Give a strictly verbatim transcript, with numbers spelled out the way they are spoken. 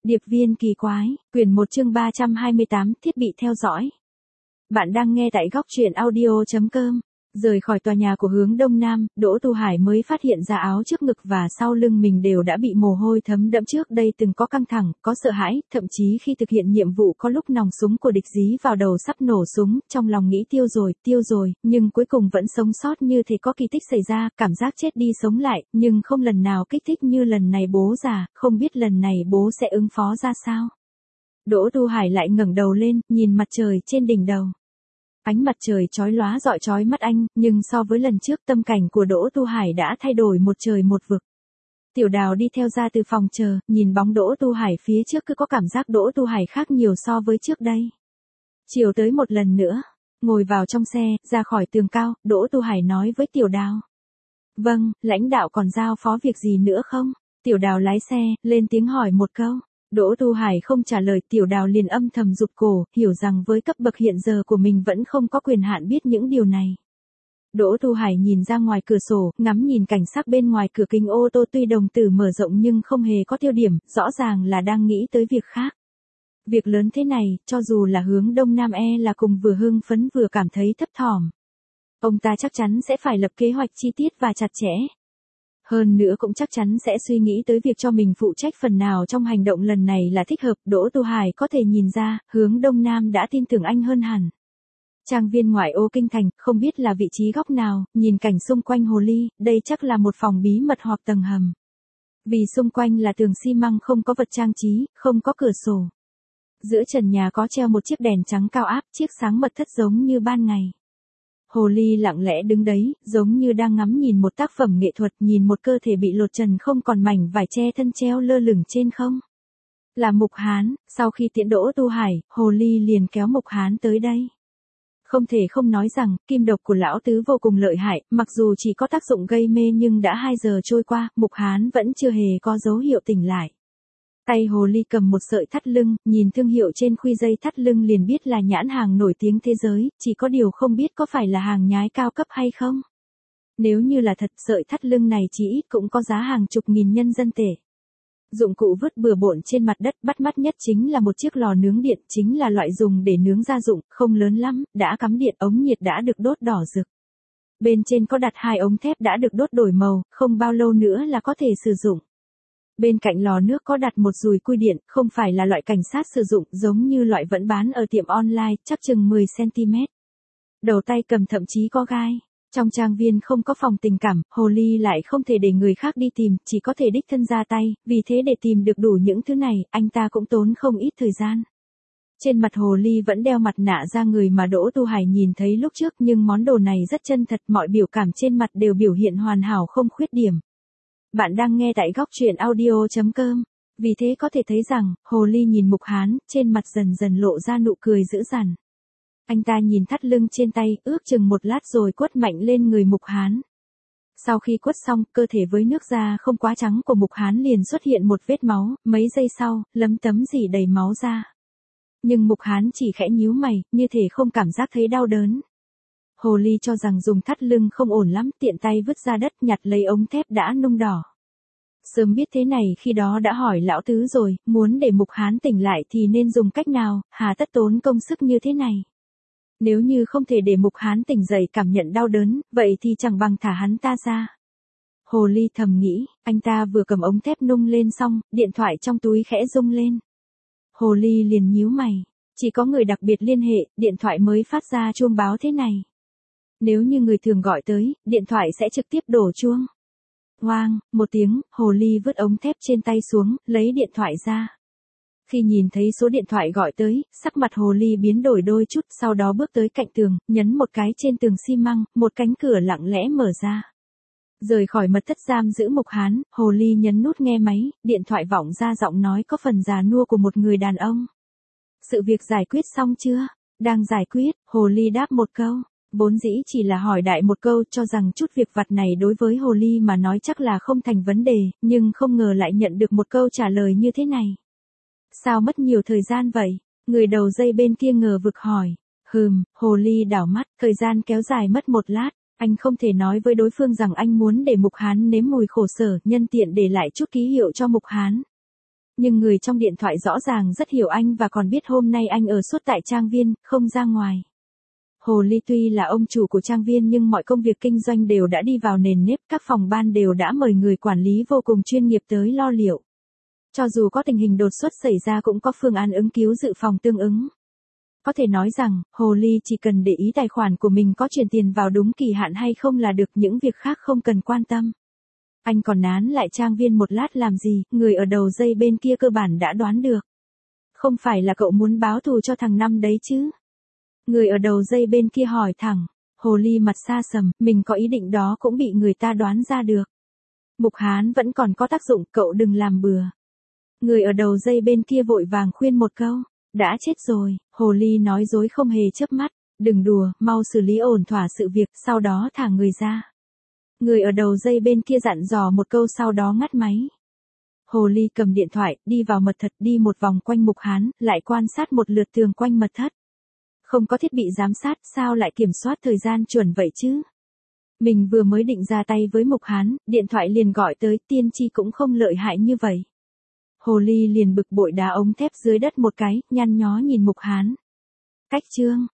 Điệp viên kỳ quái, quyển một chương ba trăm hai mươi tám, thiết bị theo dõi. Bạn đang nghe tại góc truyện audio.com. Rời khỏi tòa nhà của hướng đông nam, Đỗ Tu Hải mới phát hiện ra áo trước ngực và sau lưng mình đều đã bị mồ hôi thấm đẫm, trước đây từng có căng thẳng, có sợ hãi, thậm chí khi thực hiện nhiệm vụ có lúc nòng súng của địch dí vào đầu sắp nổ súng, trong lòng nghĩ tiêu rồi, tiêu rồi, nhưng cuối cùng vẫn sống sót như thể có kỳ tích xảy ra, cảm giác chết đi sống lại, nhưng không lần nào kích thích như lần này bố già, không biết lần này bố sẽ ứng phó ra sao. Đỗ Tu Hải lại ngẩng đầu lên, nhìn mặt trời trên đỉnh đầu. Ánh mặt trời chói lóa rọi chói mắt anh, nhưng so với lần trước tâm cảnh của Đỗ Tu Hải đã thay đổi một trời một vực. Tiểu Đào đi theo ra từ phòng chờ, nhìn bóng Đỗ Tu Hải phía trước cứ có cảm giác Đỗ Tu Hải khác nhiều so với trước đây. Chiều tới một lần nữa, ngồi vào trong xe, ra khỏi tường cao, Đỗ Tu Hải nói với Tiểu Đào. Vâng, lãnh đạo còn giao phó việc gì nữa không? Tiểu Đào lái xe, lên tiếng hỏi một câu. Đỗ Tu Hải không trả lời, Tiểu Đào liền âm thầm rụt cổ, hiểu rằng với cấp bậc hiện giờ của mình vẫn không có quyền hạn biết những điều này. Đỗ Tu Hải nhìn ra ngoài cửa sổ, ngắm nhìn cảnh sắc bên ngoài cửa kính ô tô, tuy đồng tử mở rộng nhưng không hề có tiêu điểm, rõ ràng là đang nghĩ tới việc khác. Việc lớn thế này, cho dù là hướng đông nam e là cùng vừa hưng phấn vừa cảm thấy thấp thỏm. Ông ta chắc chắn sẽ phải lập kế hoạch chi tiết và chặt chẽ. Hơn nữa cũng chắc chắn sẽ suy nghĩ tới việc cho mình phụ trách phần nào trong hành động lần này là thích hợp. Đỗ Tu Hải có thể nhìn ra, hướng đông nam đã tin tưởng anh hơn hẳn. Trang viên ngoại ô kinh thành, không biết là vị trí góc nào, nhìn cảnh xung quanh hồ ly, đây chắc là một phòng bí mật hoặc tầng hầm. Vì xung quanh là tường xi măng không có vật trang trí, không có cửa sổ. Giữa trần nhà có treo một chiếc đèn trắng cao áp, chiếc sáng mật thất giống như ban ngày. Hồ ly lặng lẽ đứng đấy, giống như đang ngắm nhìn một tác phẩm nghệ thuật, nhìn một cơ thể bị lột trần không còn mảnh vải che thân treo lơ lửng trên không. Là Mục Hán, sau khi tiễn Đỗ Tu Hải, hồ ly liền kéo Mục Hán tới đây. Không thể không nói rằng, kim độc của lão tứ vô cùng lợi hại, mặc dù chỉ có tác dụng gây mê nhưng đã hai giờ trôi qua, Mục Hán vẫn chưa hề có dấu hiệu tỉnh lại. Tay hồ ly cầm một sợi thắt lưng, nhìn thương hiệu trên khuy dây thắt lưng liền biết là nhãn hàng nổi tiếng thế giới, chỉ có điều không biết có phải là hàng nhái cao cấp hay không. Nếu như là thật, sợi thắt lưng này chỉ ít cũng có giá hàng chục nghìn nhân dân tệ. Dụng cụ vứt bừa bộn trên mặt đất, bắt mắt nhất chính là một chiếc lò nướng điện, chính là loại dùng để nướng gia dụng, không lớn lắm, đã cắm điện, ống nhiệt đã được đốt đỏ rực. Bên trên có đặt hai ống thép đã được đốt đổi màu, không bao lâu nữa là có thể sử dụng. Bên cạnh lò nước có đặt một dùi cui điện, không phải là loại cảnh sát sử dụng, giống như loại vẫn bán ở tiệm online, chắc chừng mười xăng ti mét. Đầu tay cầm thậm chí có gai. Trong trang viên không có phòng tình cảm, hồ ly lại không thể để người khác đi tìm, chỉ có thể đích thân ra tay, vì thế để tìm được đủ những thứ này, anh ta cũng tốn không ít thời gian. Trên mặt hồ ly vẫn đeo mặt nạ da người mà Đỗ Tu Hải nhìn thấy lúc trước, nhưng món đồ này rất chân thật, mọi biểu cảm trên mặt đều biểu hiện hoàn hảo không khuyết điểm. Bạn đang nghe tại góc truyện audio.com. Vì thế có thể thấy rằng, hồ ly nhìn Mục Hán, trên mặt dần dần lộ ra nụ cười dữ dằn. Anh ta nhìn thắt lưng trên tay, ước chừng một lát rồi quất mạnh lên người Mục Hán. Sau khi quất xong, cơ thể với nước da không quá trắng của Mục Hán liền xuất hiện một vết máu, mấy giây sau, lấm tấm rỉ đầy máu ra. Nhưng Mục Hán chỉ khẽ nhíu mày, như thể không cảm giác thấy đau đớn. Hồ ly cho rằng dùng thắt lưng không ổn lắm, tiện tay vứt ra đất, nhặt lấy ống thép đã nung đỏ. Sớm biết thế này khi đó đã hỏi lão tứ rồi, muốn để Mục Hán tỉnh lại thì nên dùng cách nào, hà tất tốn công sức như thế này. Nếu như không thể để Mục Hán tỉnh dậy cảm nhận đau đớn, vậy thì chẳng bằng thả hắn ta ra. Hồ ly thầm nghĩ, anh ta vừa cầm ống thép nung lên xong, điện thoại trong túi khẽ rung lên. Hồ ly liền nhíu mày, chỉ có người đặc biệt liên hệ, điện thoại mới phát ra chuông báo thế này. Nếu như người thường gọi tới, điện thoại sẽ trực tiếp đổ chuông. Oang, một tiếng, hồ ly vứt ống thép trên tay xuống, lấy điện thoại ra. Khi nhìn thấy số điện thoại gọi tới, sắc mặt hồ ly biến đổi đôi chút, sau đó bước tới cạnh tường, nhấn một cái trên tường xi măng, một cánh cửa lặng lẽ mở ra. Rời khỏi mật thất giam giữ Mục Hán, hồ ly nhấn nút nghe máy, điện thoại vọng ra giọng nói có phần già nua của một người đàn ông. Sự việc giải quyết xong chưa? Đang giải quyết, hồ ly đáp một câu. Vốn dĩ chỉ là hỏi đại một câu, cho rằng chút việc vặt này đối với hồ ly mà nói chắc là không thành vấn đề, nhưng không ngờ lại nhận được một câu trả lời như thế này. Sao mất nhiều thời gian vậy? Người đầu dây bên kia ngờ vực hỏi. Hừm, hồ ly đảo mắt, thời gian kéo dài mất một lát, anh không thể nói với đối phương rằng anh muốn để Mục Hán nếm mùi khổ sở, nhân tiện để lại chút ký hiệu cho Mục Hán. Nhưng người trong điện thoại rõ ràng rất hiểu anh và còn biết hôm nay anh ở suốt tại trang viên, không ra ngoài. Hồ Ly tuy là ông chủ của trang viên nhưng mọi công việc kinh doanh đều đã đi vào nền nếp, các phòng ban đều đã mời người quản lý vô cùng chuyên nghiệp tới lo liệu. Cho dù có tình hình đột xuất xảy ra cũng có phương án ứng cứu dự phòng tương ứng. Có thể nói rằng, Hồ Ly chỉ cần để ý tài khoản của mình có chuyển tiền vào đúng kỳ hạn hay không là được, những việc khác không cần quan tâm. Anh còn nán lại trang viên một lát làm gì, người ở đầu dây bên kia cơ bản đã đoán được. Không phải là cậu muốn báo thù cho thằng Năm đấy chứ? Người ở đầu dây bên kia hỏi thẳng. Hồ Ly mặt xa sầm, mình có ý định đó cũng bị người ta đoán ra được. Mục Hán vẫn còn có tác dụng, cậu đừng làm bừa. Người ở đầu dây bên kia vội vàng khuyên một câu. Đã chết rồi, Hồ Ly nói dối không hề chớp mắt. Đừng đùa, mau xử lý ổn thỏa sự việc, sau đó thả người ra. Người ở đầu dây bên kia dặn dò một câu sau đó ngắt máy. Hồ Ly cầm điện thoại, đi vào mật thất, đi một vòng quanh Mục Hán, lại quan sát một lượt tường quanh mật thất. Không có thiết bị giám sát, sao lại kiểm soát thời gian chuẩn vậy chứ? Mình vừa mới định ra tay với Mục Hán, điện thoại liền gọi tới, tiên tri cũng không lợi hại như vậy. Hồ Ly liền bực bội đá ống thép dưới đất một cái, nhăn nhó nhìn Mục Hán. Cách chương